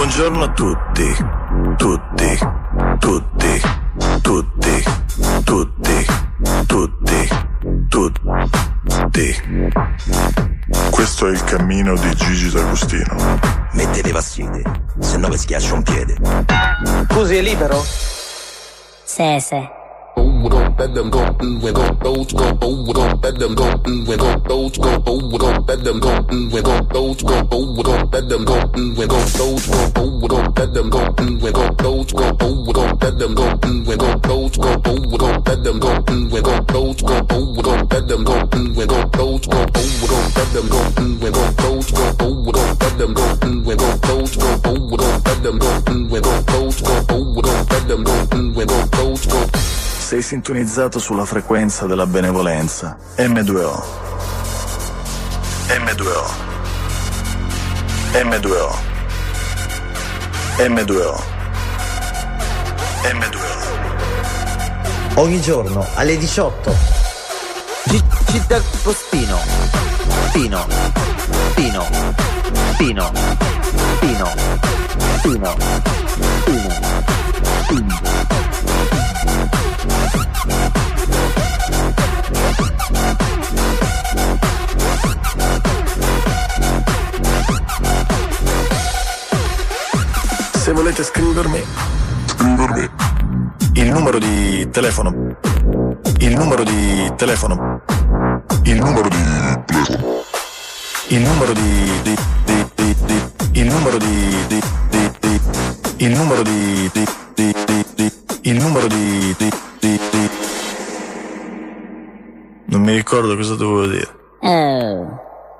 Buongiorno a tutti, tutti, tutti, tutti, tutti, tutti, tutti. Questo è il cammino di Gigi D'Agostino. Mette le vastite, se no vi schiaccio un piede. Scusi, è libero? Sì, sì. Let them go, we go, those go, we go, let them go, we go, those go, we go, let them go, we go, those go, we go, let them go, we go, those go, we go, let them go, we go, those go, we go, let them go, we go, those go, we go, let them go, we go, those go, we go, let them go, we go, those go, we go, let them go, we go, those go, we go, let them go, we go, those go, we go, let them go, we go, those go, we go, let them go, we go, those go. Sei sintonizzato sulla frequenza della benevolenza. M2O. M2O. M2O. M2O. M2O. Ogni giorno alle 18. Gigi D'Agostino. Pino. Pino. Pino. Pino. Pino. Pino. Pino. Se volete scrivermi, il numero di telefono, il numero di telefono, il numero di telefono, il numero di il numero di il numero di il numero di non mi ricordo cosa dovevo dire. Oh.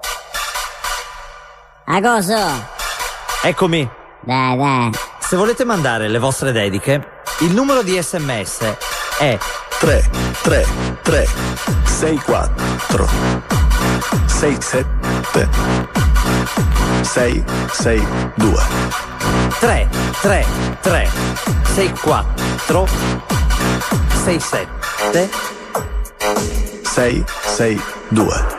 A cosa? Eccomi. Dai, dai. Se volete mandare le vostre dediche, il numero di SMS è 333 64 67 662 333 64 67 662.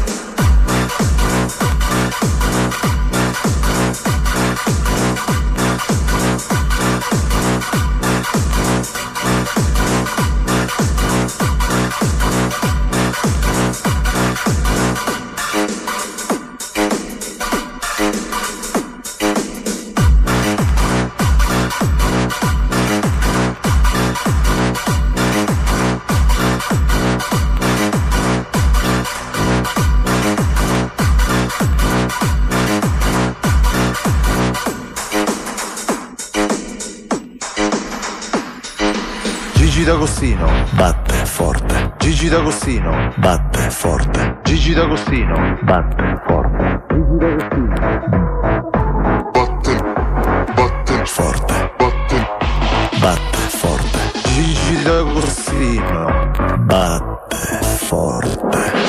Gigi D'Agostino Batte forte. Gigi D'Agostino Batte forte. Gigi D'Agostino Batte forte. Batte Forte. Batte forte. Gigi D'Agostino Batte forte.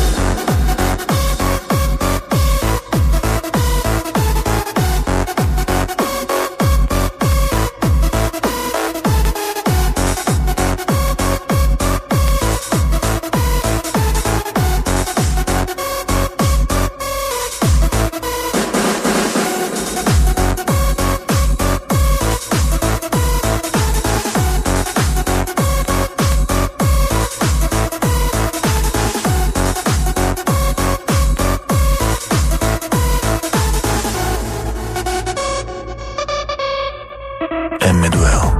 M2O.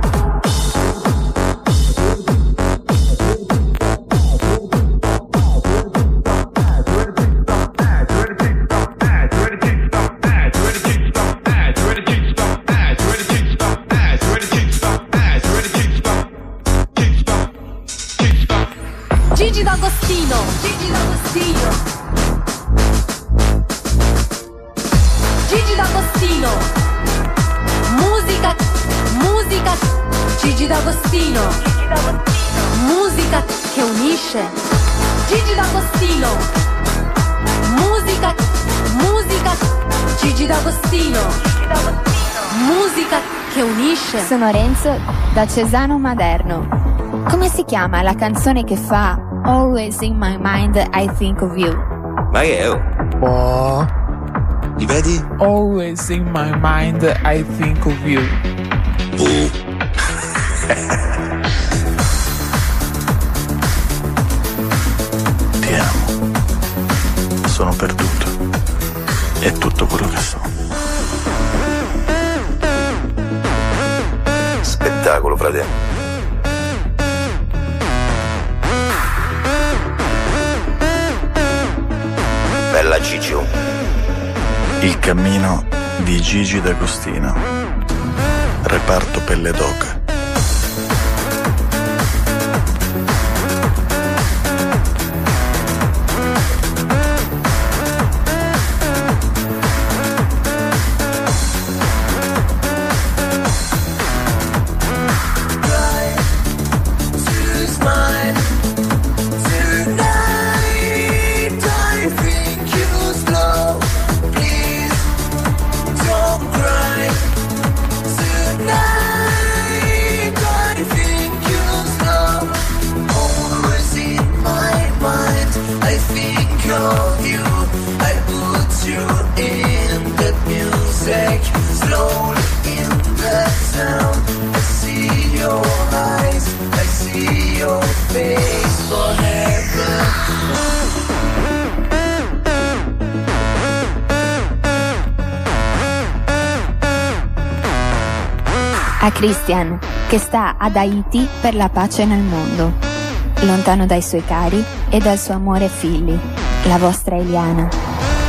Gigi D'Agostino. Gigi D'Agostino. Gigi D'Agostino. Musica. Gigi D'Agostino. Musica che unisce. Gigi D'Agostino. Musica. Gigi D'Agostino. Musica che unisce. Sono Renzo da Cesano Maderno. Come si chiama la canzone che fa Always in my mind I think of you? Ma che è? Oh? Li vedi? Always in my mind I think of you. Ti amo. Sono perduto. È tutto quello che sono. Spettacolo, fratello. Bella Gigio. Il cammino di Gigi D'Agostino. Reparto Pelle d'Oca. A Christian, che sta ad Haiti per la pace nel mondo, lontano dai suoi cari e dal suo amore e figli, la vostra Eliana.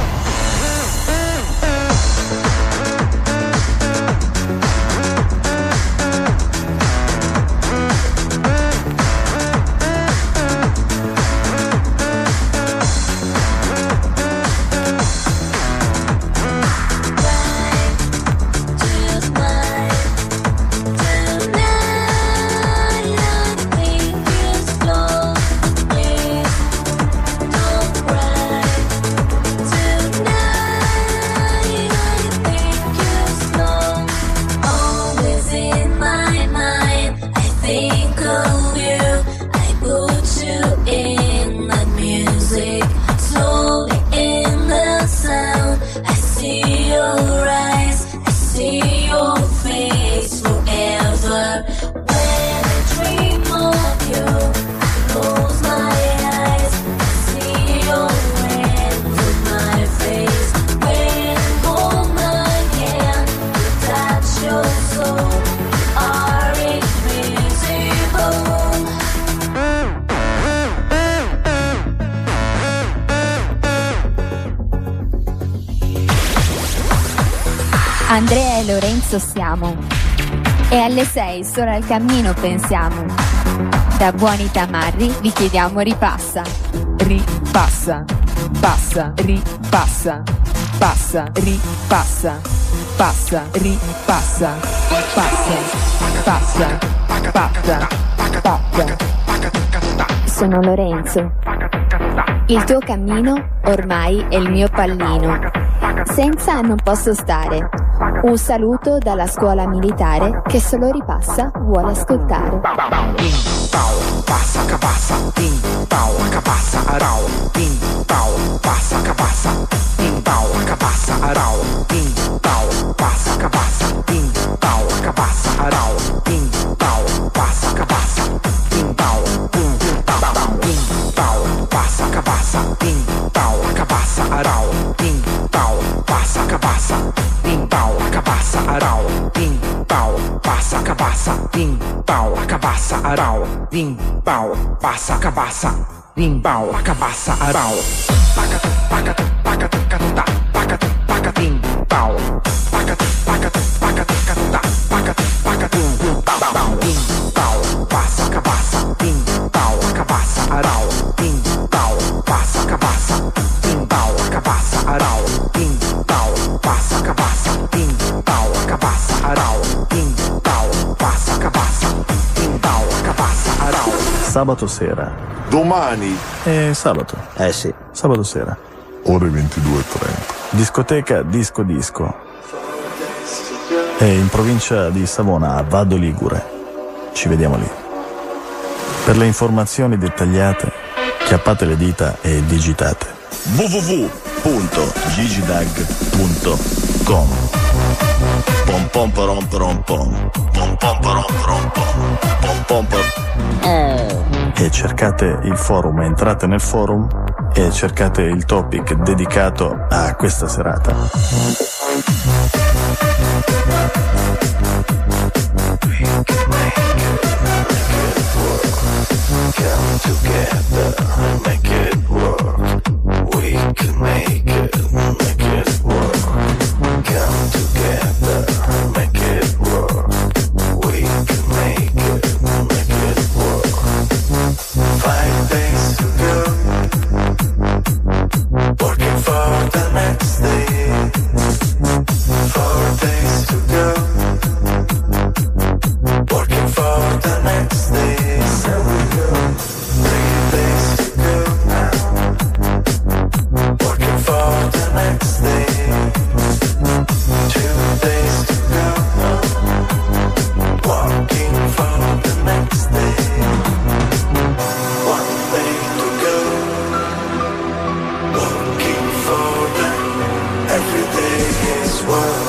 Andrea e Lorenzo siamo, e alle 6 solo al cammino pensiamo. Da buoni tamarri vi chiediamo ripassa. Ripassa, passa, ripassa, passa, ripassa, passa, ripassa, passa, passa, passa, passa. Sono Lorenzo. Il tuo cammino ormai è il mio pallino. Senza non posso stare. Un saluto dalla scuola militare che solo ripassa vuole ascoltare. Passa, capassa, capassa, arao, passa, capassa, capassa, arao, passa, capassa, capassa, arao, passa, capassa, passa, capassa, capassa, arao, passa, capassa, capassa, arao, passa, capassa, capassa, arao, passa, capassa, capassa, arao, Sabato sera. Domani. Sabato. Sì. Sabato sera. Ore 22:30. Discoteca Disco Disco. È in provincia di Savona, a Vado Ligure. Ci vediamo lì. Per le informazioni dettagliate, chiappate le dita e digitate www www.gigidag.com. Pom pom porom porom pom. Pom pom porom porom pom. Pom pom pom. E cercate il forum, entrate nel forum e cercate il topic dedicato a questa serata. Come together, make it work. We can make it work. Come together, make it work. We can make it work. 5 days to go, working for the next day. 4 days to go, working for the next day. So we go. 3 days to go now, working for the next day. 2 days to go now, working for the next day. 1 day to go, working for the every day is work.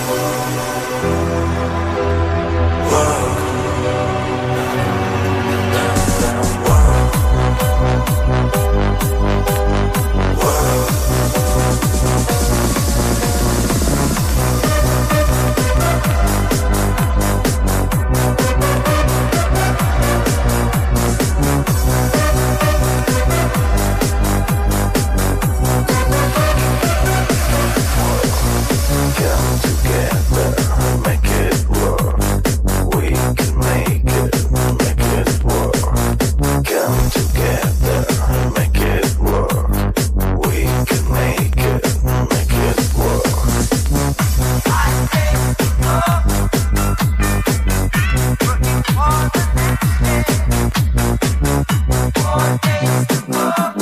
Come together, make it work. We can make it work. Come together, make it work. We can make it work. 5 days to go, working for the next day. 4 days to go.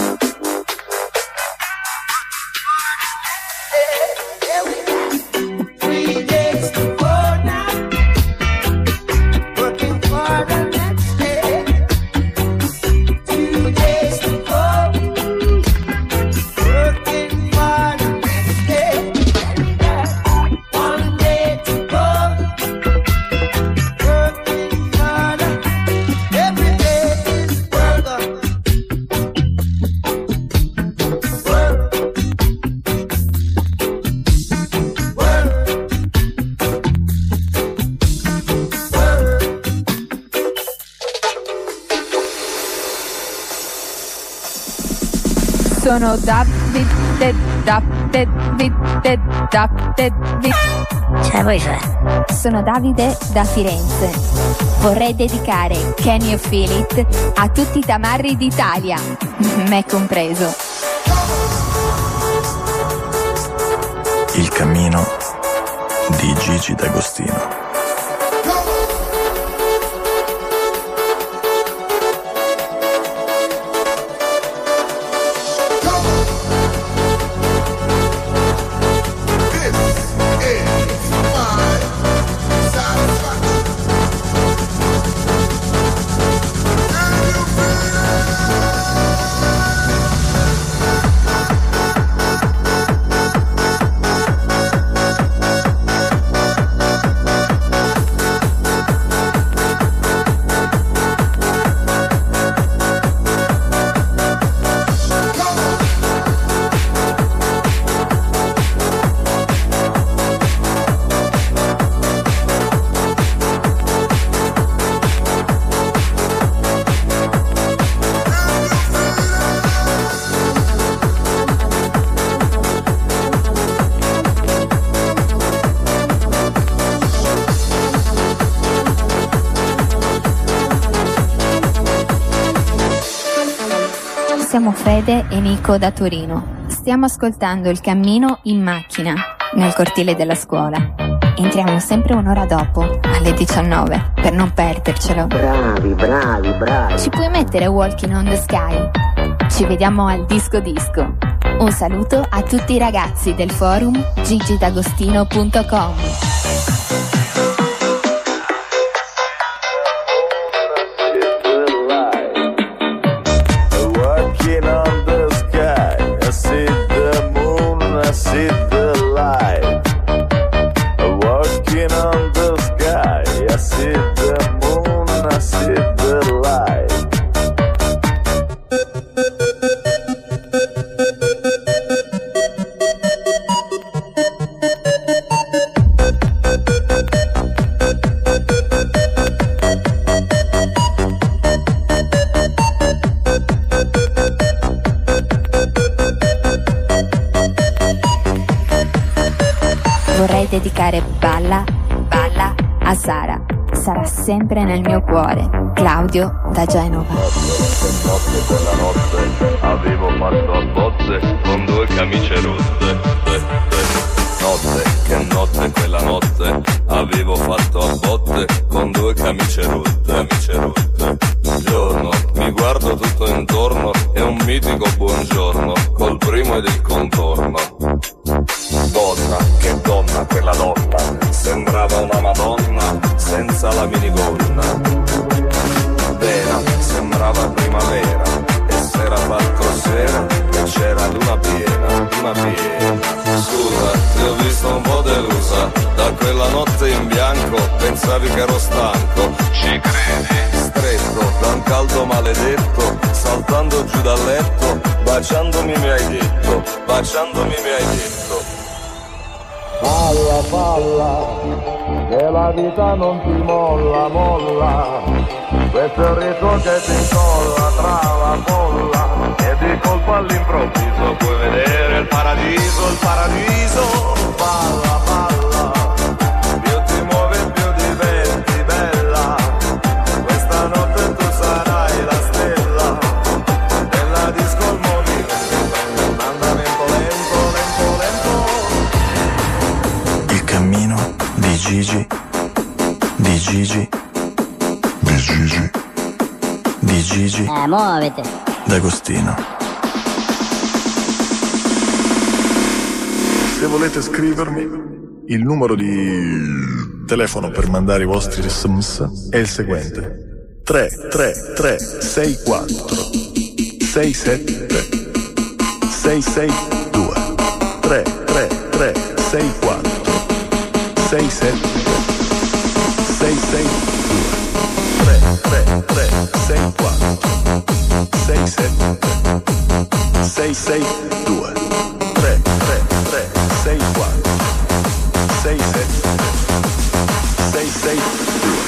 Sono Ce la puoi fare? Sono Davide da Firenze. Vorrei dedicare Can You Feel It a tutti i tamarri d'Italia, me compreso. Il cammino di Gigi D'Agostino. Siamo Fede e Nico da Torino. Stiamo ascoltando Il Cammino in macchina, nel cortile della scuola. Entriamo sempre un'ora dopo, alle 19, per non perdercelo. Bravi. Ci puoi mettere Walking on the Sky? Ci vediamo al Disco Disco. Un saluto a tutti i ragazzi del forum gigidagostino.com. Walking on the sky, I see the moon. Vorrei dedicare Balla, Balla a Sara. Sarà sempre nel mio cuore. Claudio da Genova. Notte quella notte avevo fatto a botte con 2 camicie rotte. Notte, che notte quella notte avevo fatto a botte con 2 camicie rotte. Giorno, mi guardo tutto intorno, è un mitico buongiorno col primo ed il contorno. Donna, che donna quella donna, sembrava una madonna senza la minigonna. Vera, sembrava primavera e s'era fatto sera e c'era luna piena. Scusa, ti ho visto un po' delusa da quella notte in bianco, pensavi che ero stanco. Ci credi? Stretto da un caldo maledetto, saltando giù dal letto, baciandomi mi hai detto. Balla, che la vita non ti molla, questo è il ritmo che ti incolla tra la folla, e di colpo all'improvviso puoi vedere il paradiso. Balla, più ti muovi più diventi bella, questa notte tu sarai la stella della disco, il movimento, un andamento lento. Il cammino di Gigi muovete D'Agostino. Se volete scrivermi, il numero di telefono per mandare i vostri SMS è il seguente: 33364 67 662 33364 67 662 33364 67 662 33364 67 662.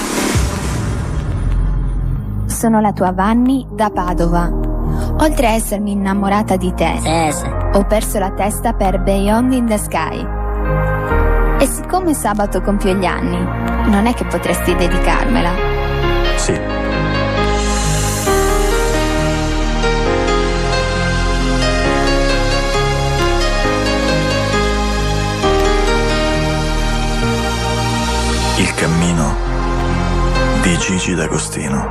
Sono la tua Vanni da Padova. Oltre a essermi innamorata di te, ho perso la testa per Beyond in the Sky. E siccome sabato compio gli anni, non è che potresti dedicarmela? Sì. Il cammino di Gigi D'Agostino.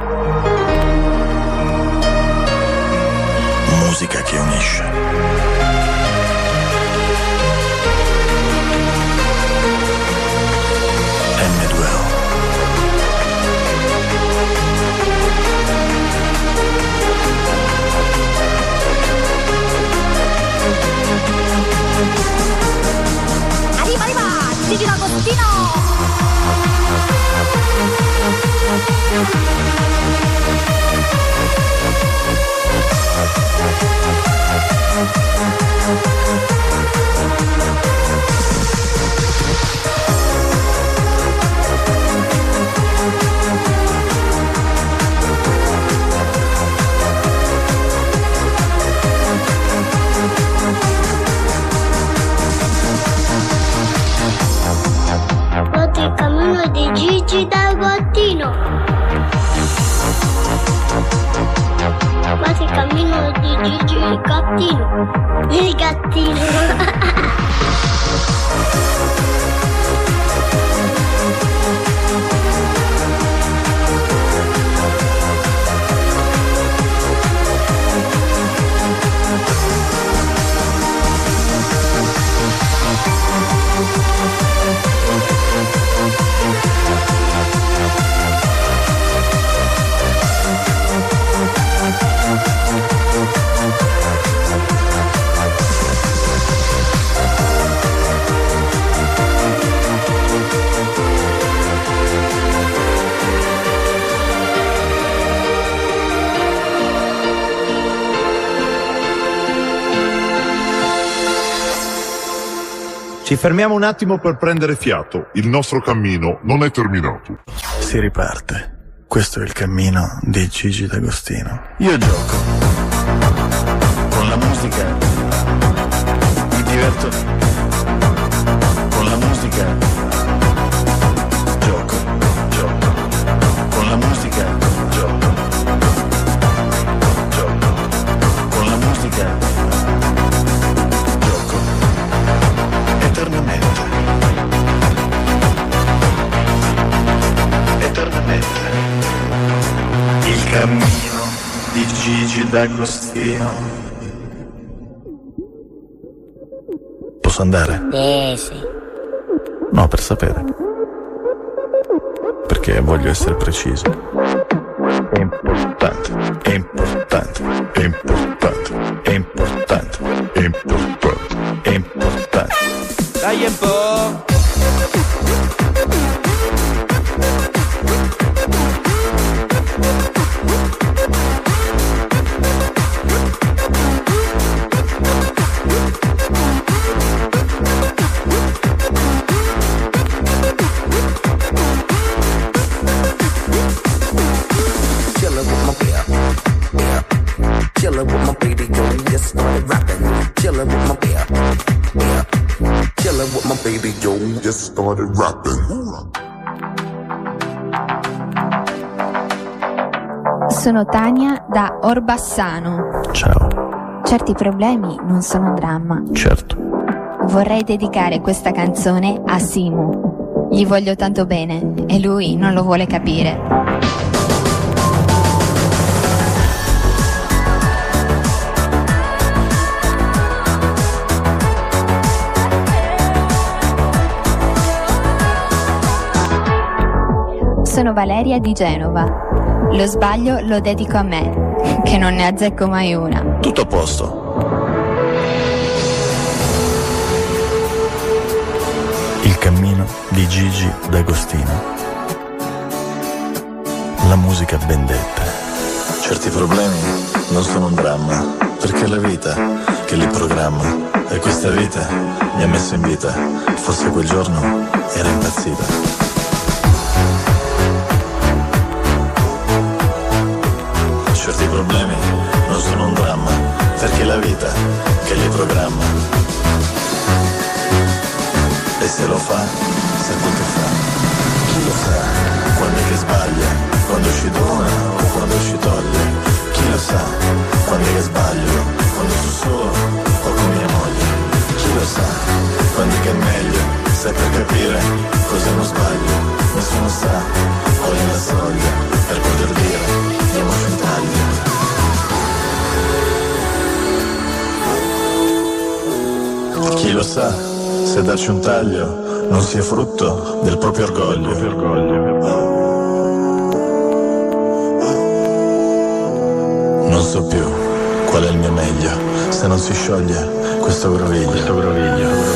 Musica che unisce. M2O. Arriva, Gigi D'Agostino! Guarda il cammino di Gigi D'Agostino. Guarda il cammino di Gigi il gattino. Il gattino. Ci fermiamo un attimo per prendere fiato. Il nostro cammino non è terminato. Si riparte. Questo è il cammino di Gigi D'Agostino. Io gioco con la musica, mi diverto con la musica. musica gioco, gioco. Con la musica gioco, gioco. Con la musica gioco eternamente, eternamente. Il cammino di Gigi D'Agostino. Posso andare? Sì. No, per sapere. Perché voglio essere preciso. È importante, è importante, è importante, è importante, è importante, è importante. Dai un po'. Chillin' with my baby, yo, just started rapping. Chillin' with my beer, yeah. Chillin' with my baby, yo, just started rapping. Sono Tania da Orbassano. Ciao. Certi problemi non sono un dramma. Certo. Vorrei dedicare questa canzone a Simu. Gli voglio tanto bene e lui non lo vuole capire. Sono Valeria di Genova. Lo sbaglio lo dedico a me, che non ne azzecco mai una. Tutto a posto. Il cammino di Gigi D'Agostino. La musica ben detta. Certi problemi non sono un dramma, perché è la vita che li programma. E questa vita mi ha messo in vita. Forse quel giorno era impazzita. Certi problemi non sono un dramma, perché è la vita che li programma. E se lo fa, sa quel che fa. Chi lo sa quando è che sbaglia, quando ci dona o quando ci toglie. Chi lo sa quando è che sbaglio, quando sono solo o con mia moglie. Chi lo sa quando è che è meglio, sai per capire cos'è uno sbaglio. Nessuno sa qual è la soglia per poter dire diamoci un taglio. Chi lo sa se darci un taglio non sia frutto del proprio orgoglio. Non so più qual è il mio meglio se non si scioglie questo groviglio.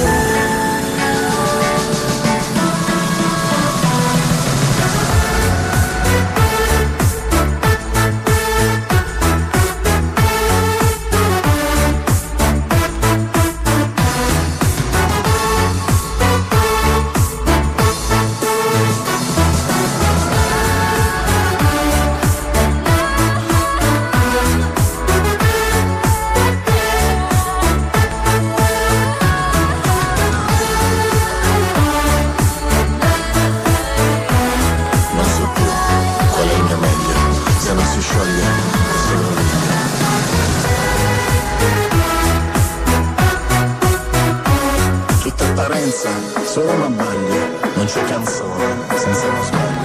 Solo una maglia, non c'è canzone senza uno sbaglio.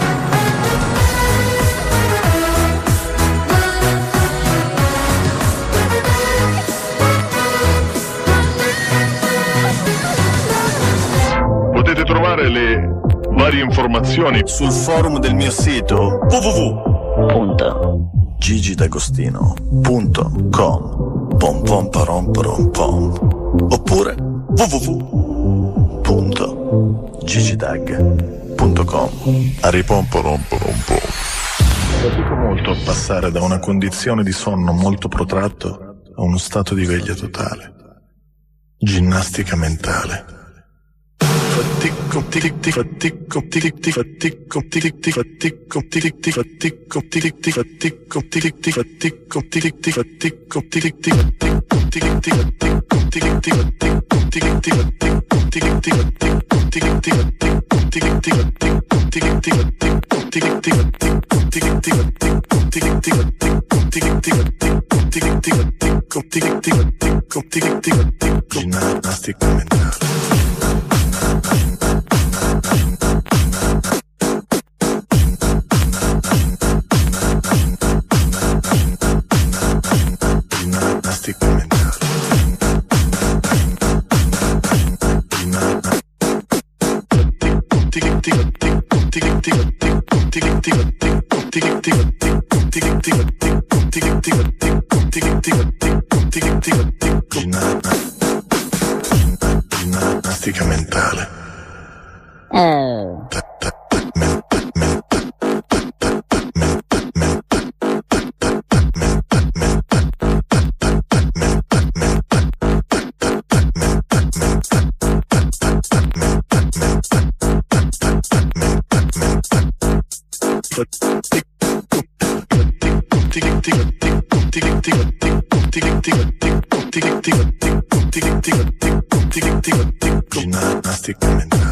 Potete trovare le varie informazioni sul forum del mio sito www.gigidagostino.com oppure www.gigidag.com. Aripomporomporompo. Fatico molto passare da una condizione di sonno molto protratto a uno stato di veglia totale. Ginnastica mentale. Ginnastica mentale. Ginnastica mentale. Ginnastica mentale. Ginnastica mentale.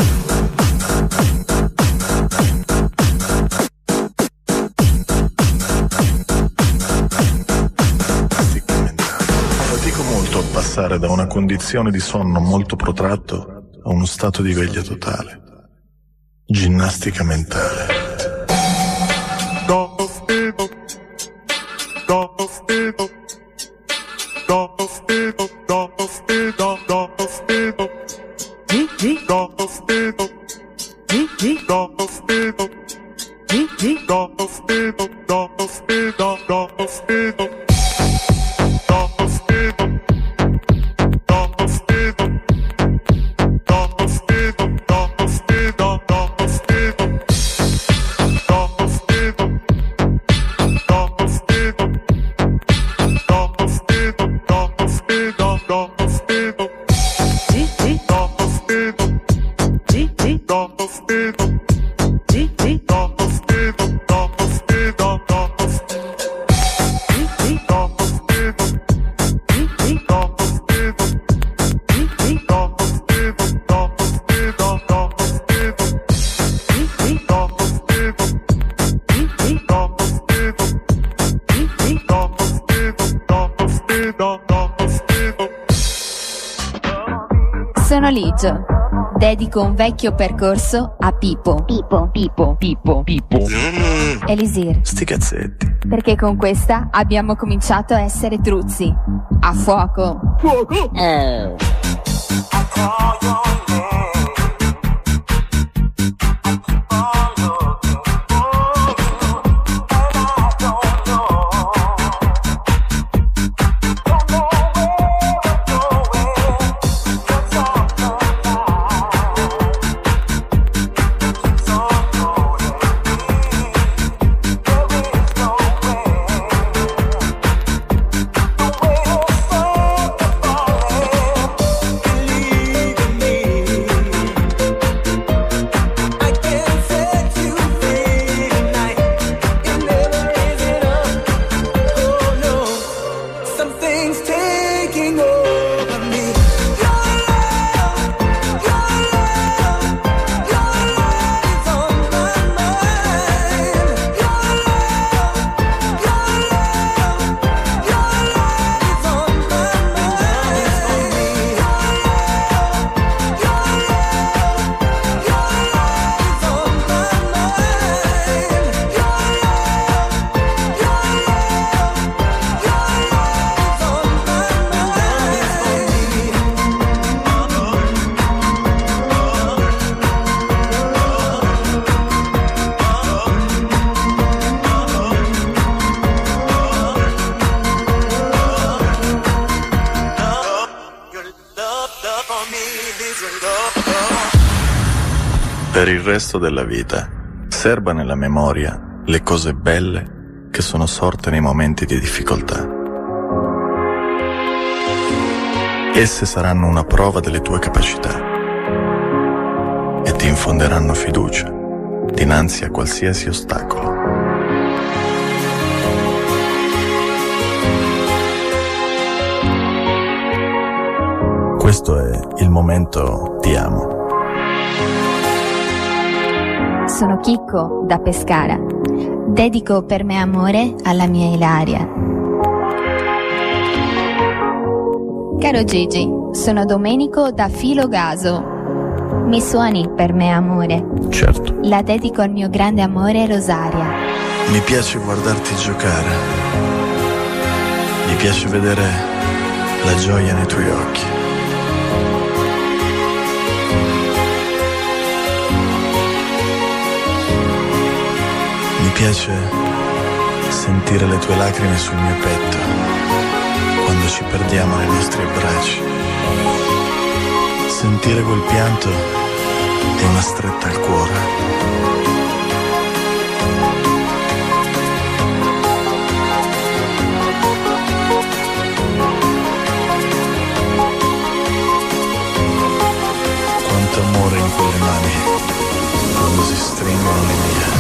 Fatico molto a passare da una condizione di sonno molto protratto a uno stato di veglia totale. Ginnastica mentale. Sono Ligio. Dedico un vecchio percorso a Pipo. Pipo. Elisir. Sti cazzetti. Perché con questa abbiamo cominciato a essere truzzi. A fuoco. Fuoco. Per il resto della vita, serba nella memoria le cose belle che sono sorte nei momenti di difficoltà. Esse saranno una prova delle tue capacità. e ti infonderanno fiducia dinanzi a qualsiasi ostacolo. Questo è il momento Ti amo. Sono Chicco da Pescara. Dedico Per me amore alla mia Ilaria. Caro Gigi, sono Domenico da Filogaso. Mi suoni Per me amore? Certo. La dedico al mio grande amore Rosaria. Mi piace guardarti giocare. Mi piace vedere la gioia nei tuoi occhi. Mi piace sentire le tue lacrime sul mio petto quando ci perdiamo nei nostri abbracci. Sentire quel pianto è una stretta al cuore. Quanto amore in quelle mani quando si stringono le mie.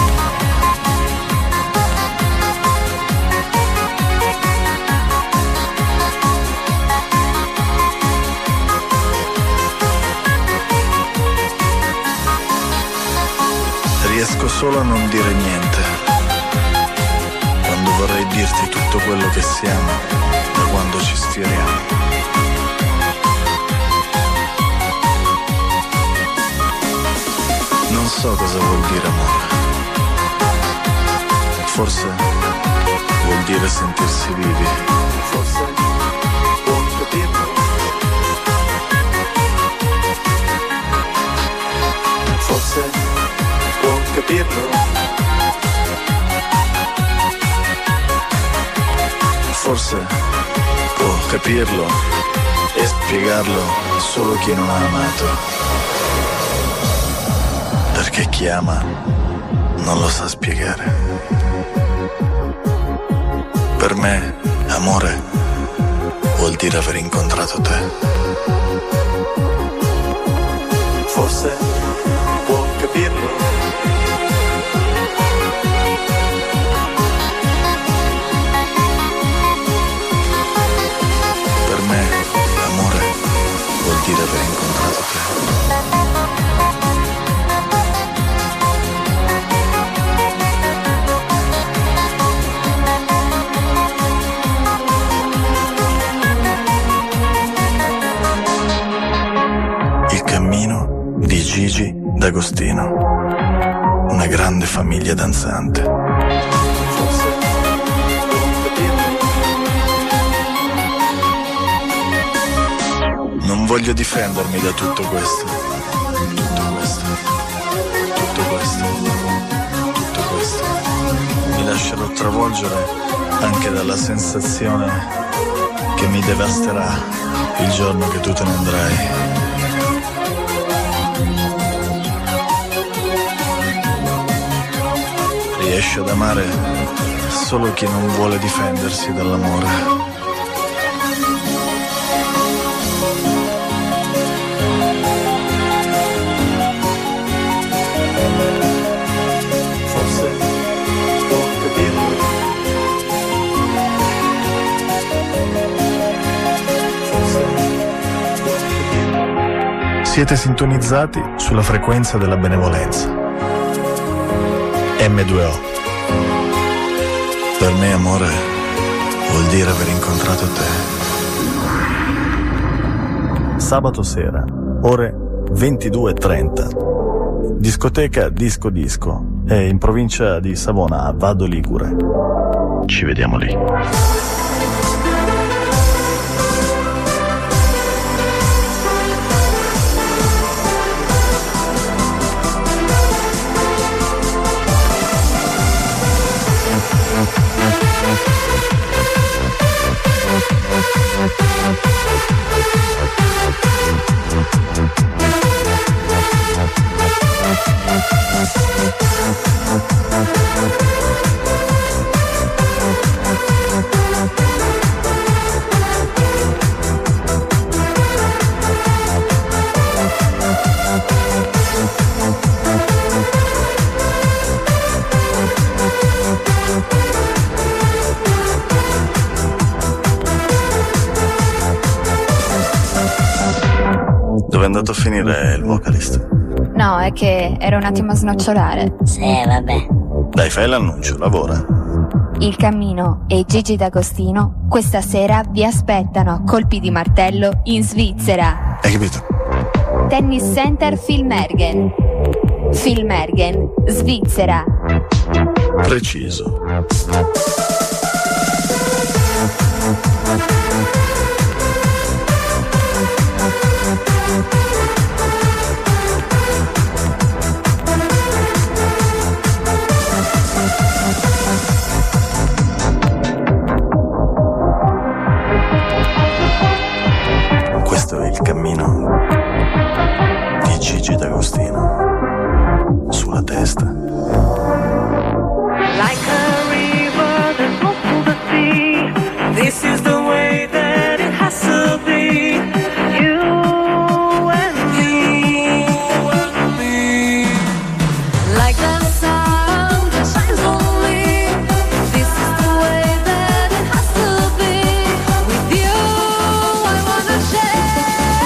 Riesco solo a non dire niente quando vorrei dirti tutto quello che siamo da quando ci sfioriamo. Non so cosa vuol dire amore. Forse vuol dire sentirsi vivi. Forse può capirlo. Forse può capirlo. Forse può capirlo e spiegarlo solo chi non ha amato. Perché chi ama non lo sa spiegare. Per me, amore vuol dire aver incontrato te. Forse può capirlo. Per me, amore vuol dire aver incontrato te. Di Gigi D'Agostino, una grande famiglia danzante. Non voglio difendermi da tutto questo. Tutto questo. Mi lascerò travolgere anche dalla sensazione che mi devasterà il giorno che tu te ne andrai. Riesce ad amare solo chi non vuole difendersi dall'amore. Forse può capirlo. Forse può capirlo. Siete sintonizzati sulla frequenza della benevolenza. M2O. Per me amore vuol dire aver incontrato te. Sabato sera, ore 22:30. Discoteca Disco Disco. È in provincia di Savona, a Vado Ligure. Ci vediamo lì. andato a finire il vocalist? No, è che ero un attimo a snocciolare. Sì, vabbè. Dai, fai l'annuncio, lavora. Il Cammino e Gigi D'Agostino questa sera vi aspettano a colpi di martello in Svizzera. Hai capito? Tennis Center Filmergen. Filmergen, Svizzera. Preciso. Questo è il cammino di Gigi D'Agostino sulla testa. Like a river that flows to the sea, this is the way that it has to be. You and me, like the sun that shines on me. This is the way that it has to be. With you, I wanna share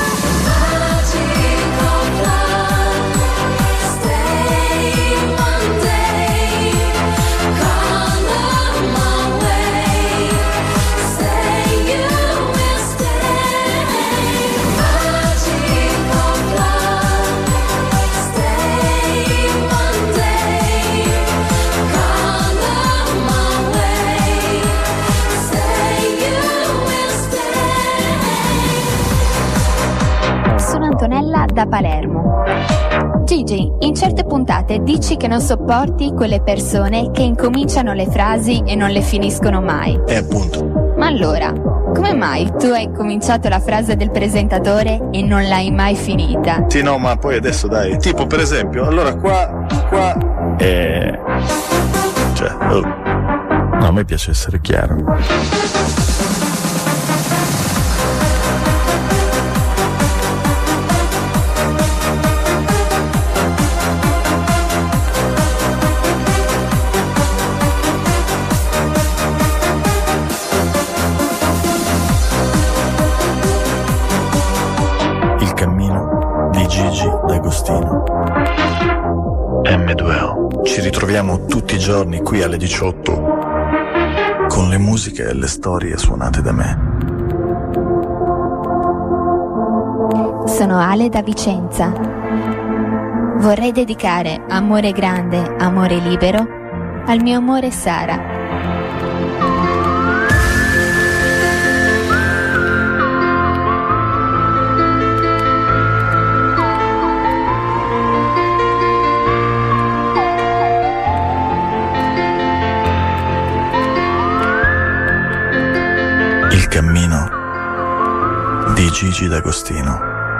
magic of love. Stay one day, come on my way. Say you will stay. Magic of love. Stay one day, come on my way. Say you will stay. Sono Antonella da Palermo. Gigi, in certe puntate dici che non sopporti quelle persone che incominciano le frasi e non le finiscono mai. Appunto. Ma allora, come mai tu hai cominciato la frase del presentatore e non l'hai mai finita? Sì, no, ma poi adesso dai. Tipo, per esempio, allora qua. Cioè, no, a me piace essere chiaro. Il cammino di Gigi D'Agostino. M2O. Ci ritroviamo tutti i giorni qui alle 18 con le musiche e le storie suonate da me. Sono Ale da Vicenza. Vorrei dedicare Amore grande, amore libero al mio amore Sara. Il cammino di Gigi D'Agostino.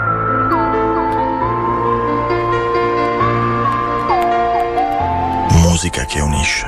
Musica che unisce.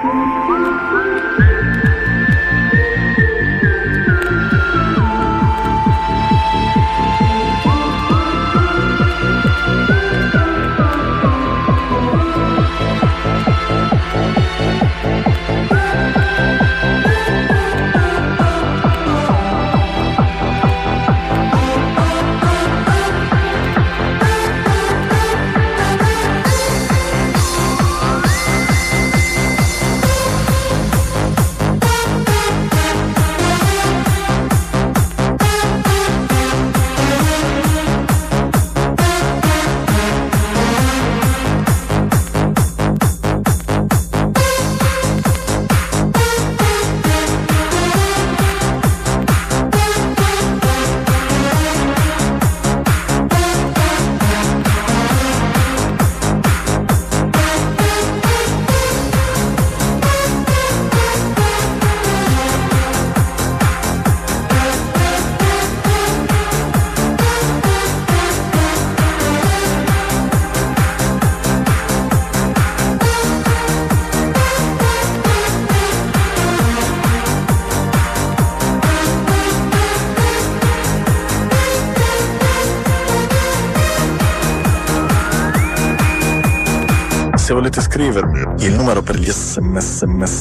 Se volete scrivermi, il numero per gli sms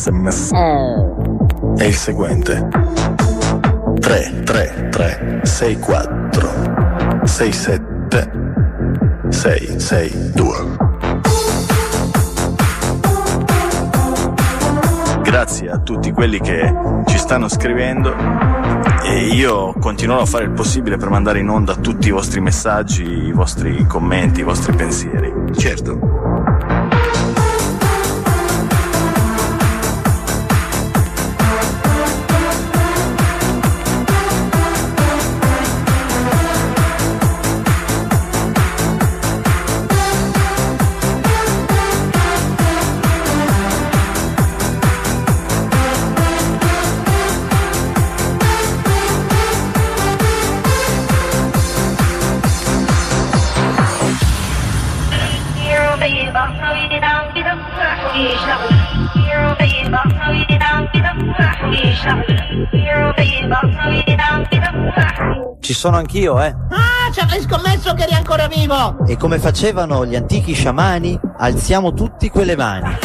è il seguente: 333 64 67 662. Grazie a tutti quelli che ci stanno scrivendo e io continuerò a fare il possibile per mandare in onda tutti i vostri messaggi, i vostri commenti, i vostri pensieri. Certo. Ci sono anch'io, Ah, ci avrei scommesso che eri ancora vivo! E come facevano gli antichi sciamani, alziamo tutti quelle mani.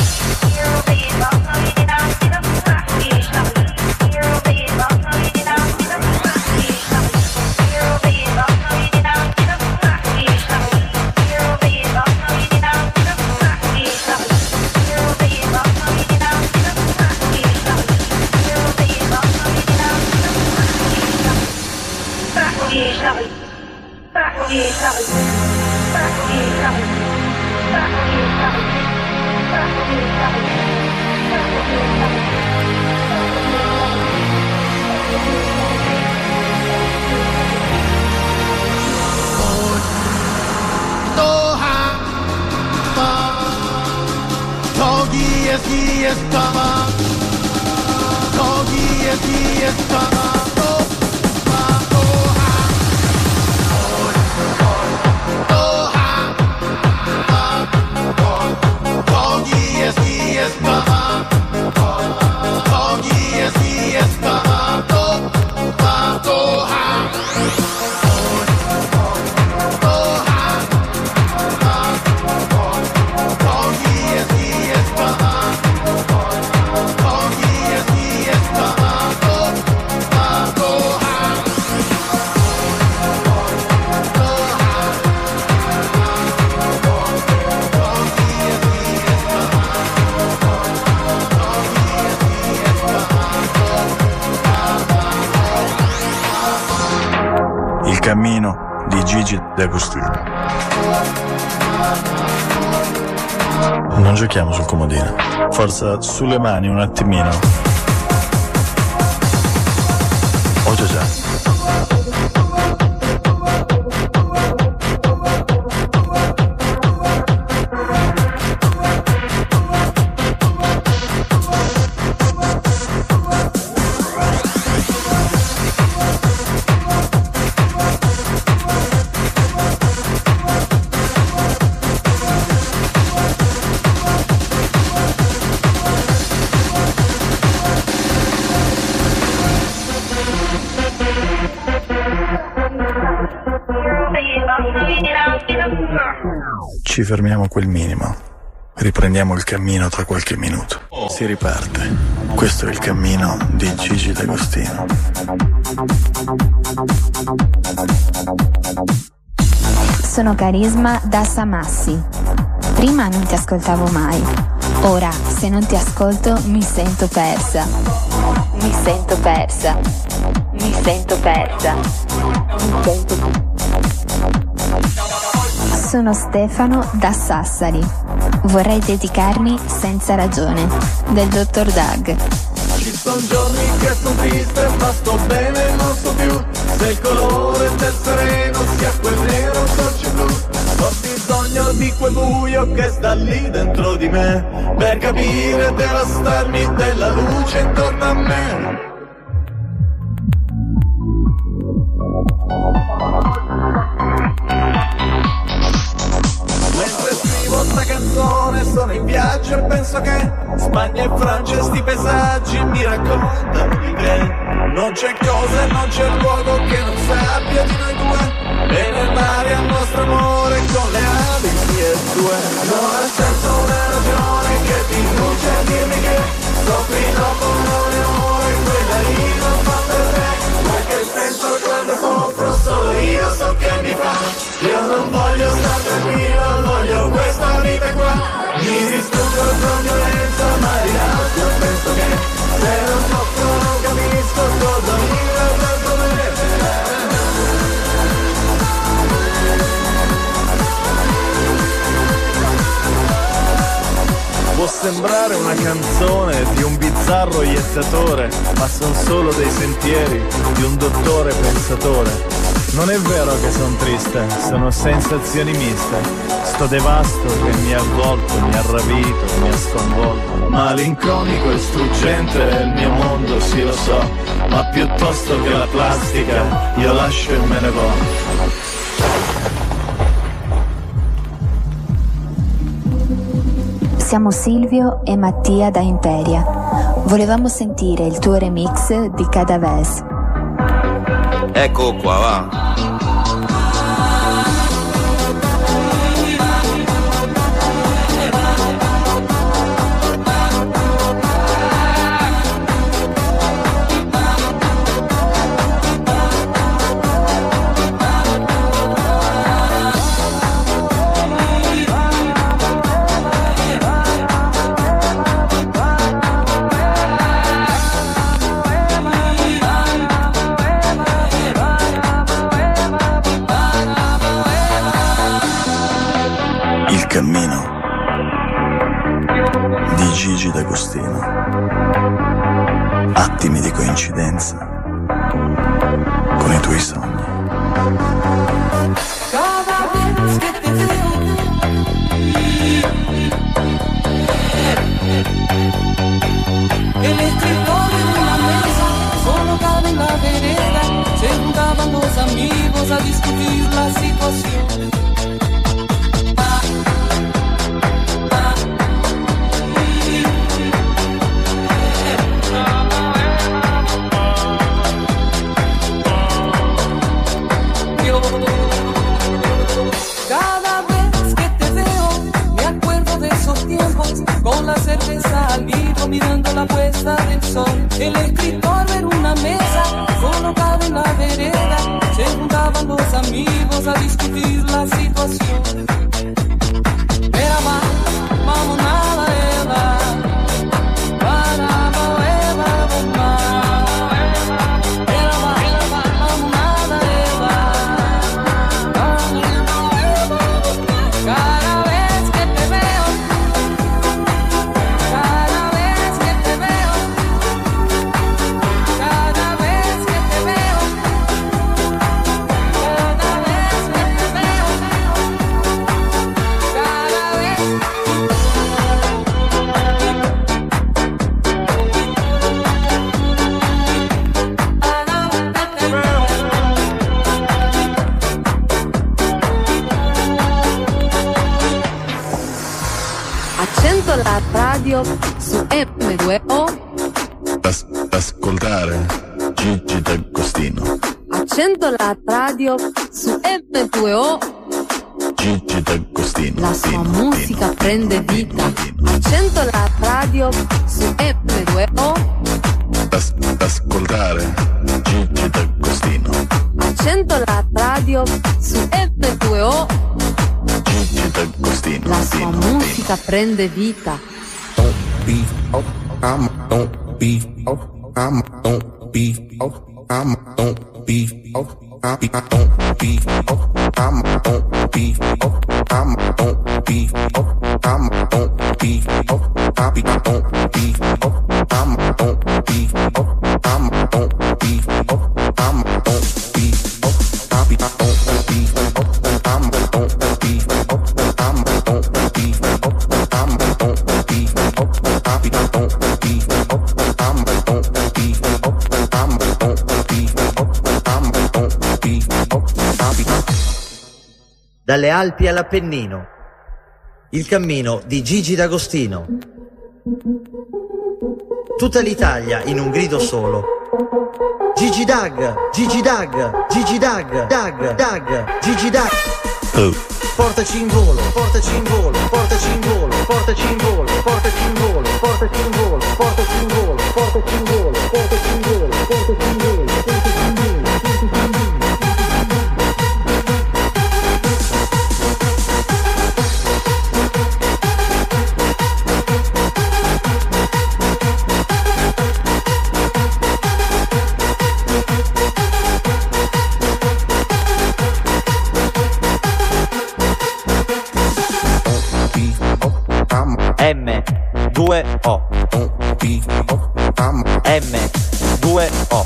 Il cammino di Gigi D'Agostino. Non giochiamo sul comodino. Forza sulle mani un attimino. Oh già. Ci fermiamo a quel minimo. Riprendiamo il cammino tra qualche minuto. Si riparte. Questo è il cammino di Gigi D'Agostino. Sono Carisma da Samassi. Prima non ti ascoltavo mai. Ora, se non ti ascolto, mi sento persa. Mi sento persa. Mi sento persa. Mi sento persa. Sono Stefano da Sassari. Vorrei dedicarmi Senza ragione, del dottor Doug. Ci sono giorni che sono triste ma sto bene, non so più se il colore del sereno sia quel nero sorge blu. Ho bisogno di quel buio che sta lì dentro di me per capire e devastarmi della luce intorno a me. Questa canzone sono in viaggio e penso che Spagna e Francia sti paesaggi mi raccontano di te. Non c'è cosa e non c'è luogo che non sappia di noi due, e nel mare al nostro amore con le ali mie e tue. Non ha senso una ragione che ti induce a dirmi che soffri dopo le ore, quella lì non fa per me. Ma che senso quando soffro solo io so che mi fa sembrare una canzone di un bizzarro iettatore, ma son solo dei sentieri di un dottore pensatore. Non è vero che son triste, sono sensazioni miste. Sto devasto che mi ha avvolto, mi ha rapito, mi ha sconvolto. Malinconico e struggente è il mio mondo, sì lo so, ma piuttosto che la plastica io lascio e me ne vo'. Siamo Silvio e Mattia da Imperia. Volevamo sentire il tuo remix di Cadaves. Ecco qua, va. Cammino di Gigi D'Agostino. Attimi di coincidenza con i tuoi sogni. Cada vez que te veo, el escritorio en una mesa, colocado en la vereda, se juntaban los amigos a discutir la situación. Cada vez que te veo, me acuerdo de esos tiempos, con la cerveza al litro, mirando la puesta del sol. El escritorio en una mesa, colocado en la vereda, se juntaban los amigos a discutir la situación. Era más, vamos nada, Eva. La radio su M2O. Ascoltare Gigi D'Agostino. Accendo la radio su M2O. Gigi D'Agostino. La sua musica prende vita. Accendo la radio su M2O. Ascoltare Gigi D'Agostino. Accendo la radio su M2O. Gigi D'Agostino. La sua musica prende vita. Don't be oh, don't be oh, don't be oh, don't be oh, don't be oh, don't be oh, don't be oh, don't be oh, don't be oh, don't be oh, don't be Dalle Alpi all'Appennino, il cammino di Gigi D'Agostino. Tutta l'Italia in un grido solo. Gigi Dag, Gigi Dag, Gigi Dag, Dag, Dag, Gigi Dag. Portaci in volo, portaci in volo, portaci in volo, portaci in volo, portaci in volo, portaci in volo, portaci in volo, portaci in volo, portaci in volo, portaci in volo. M M2O M2O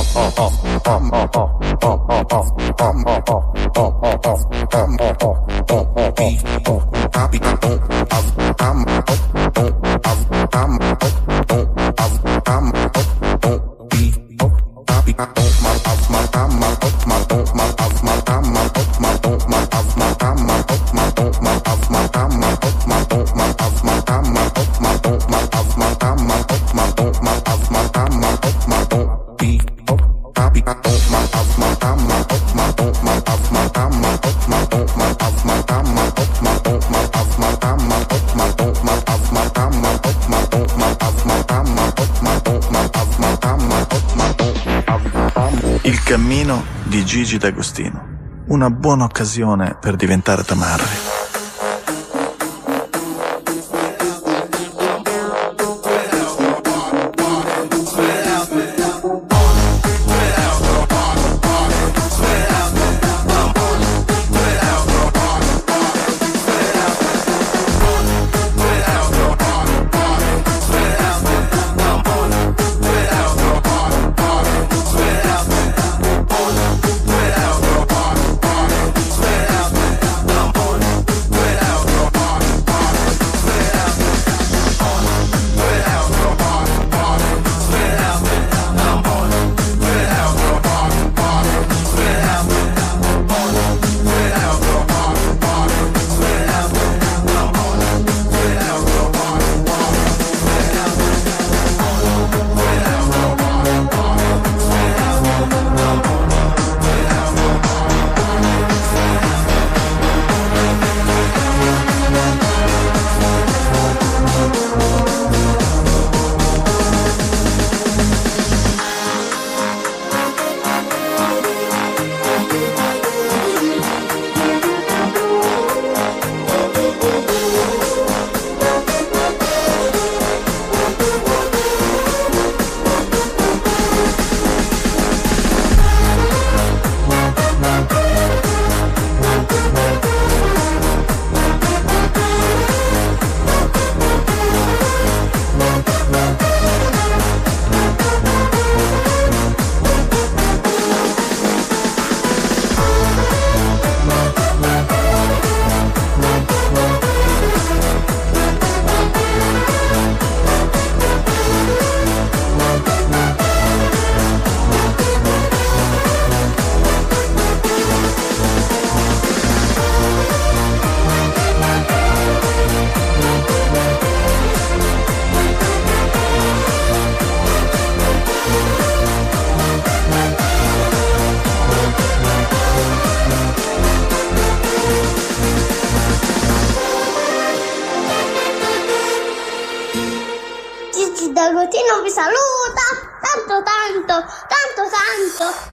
Il cammino di Gigi D'Agostino. Una buona occasione per diventare tamarri. Gigi D'Agostino vi saluta, tanto.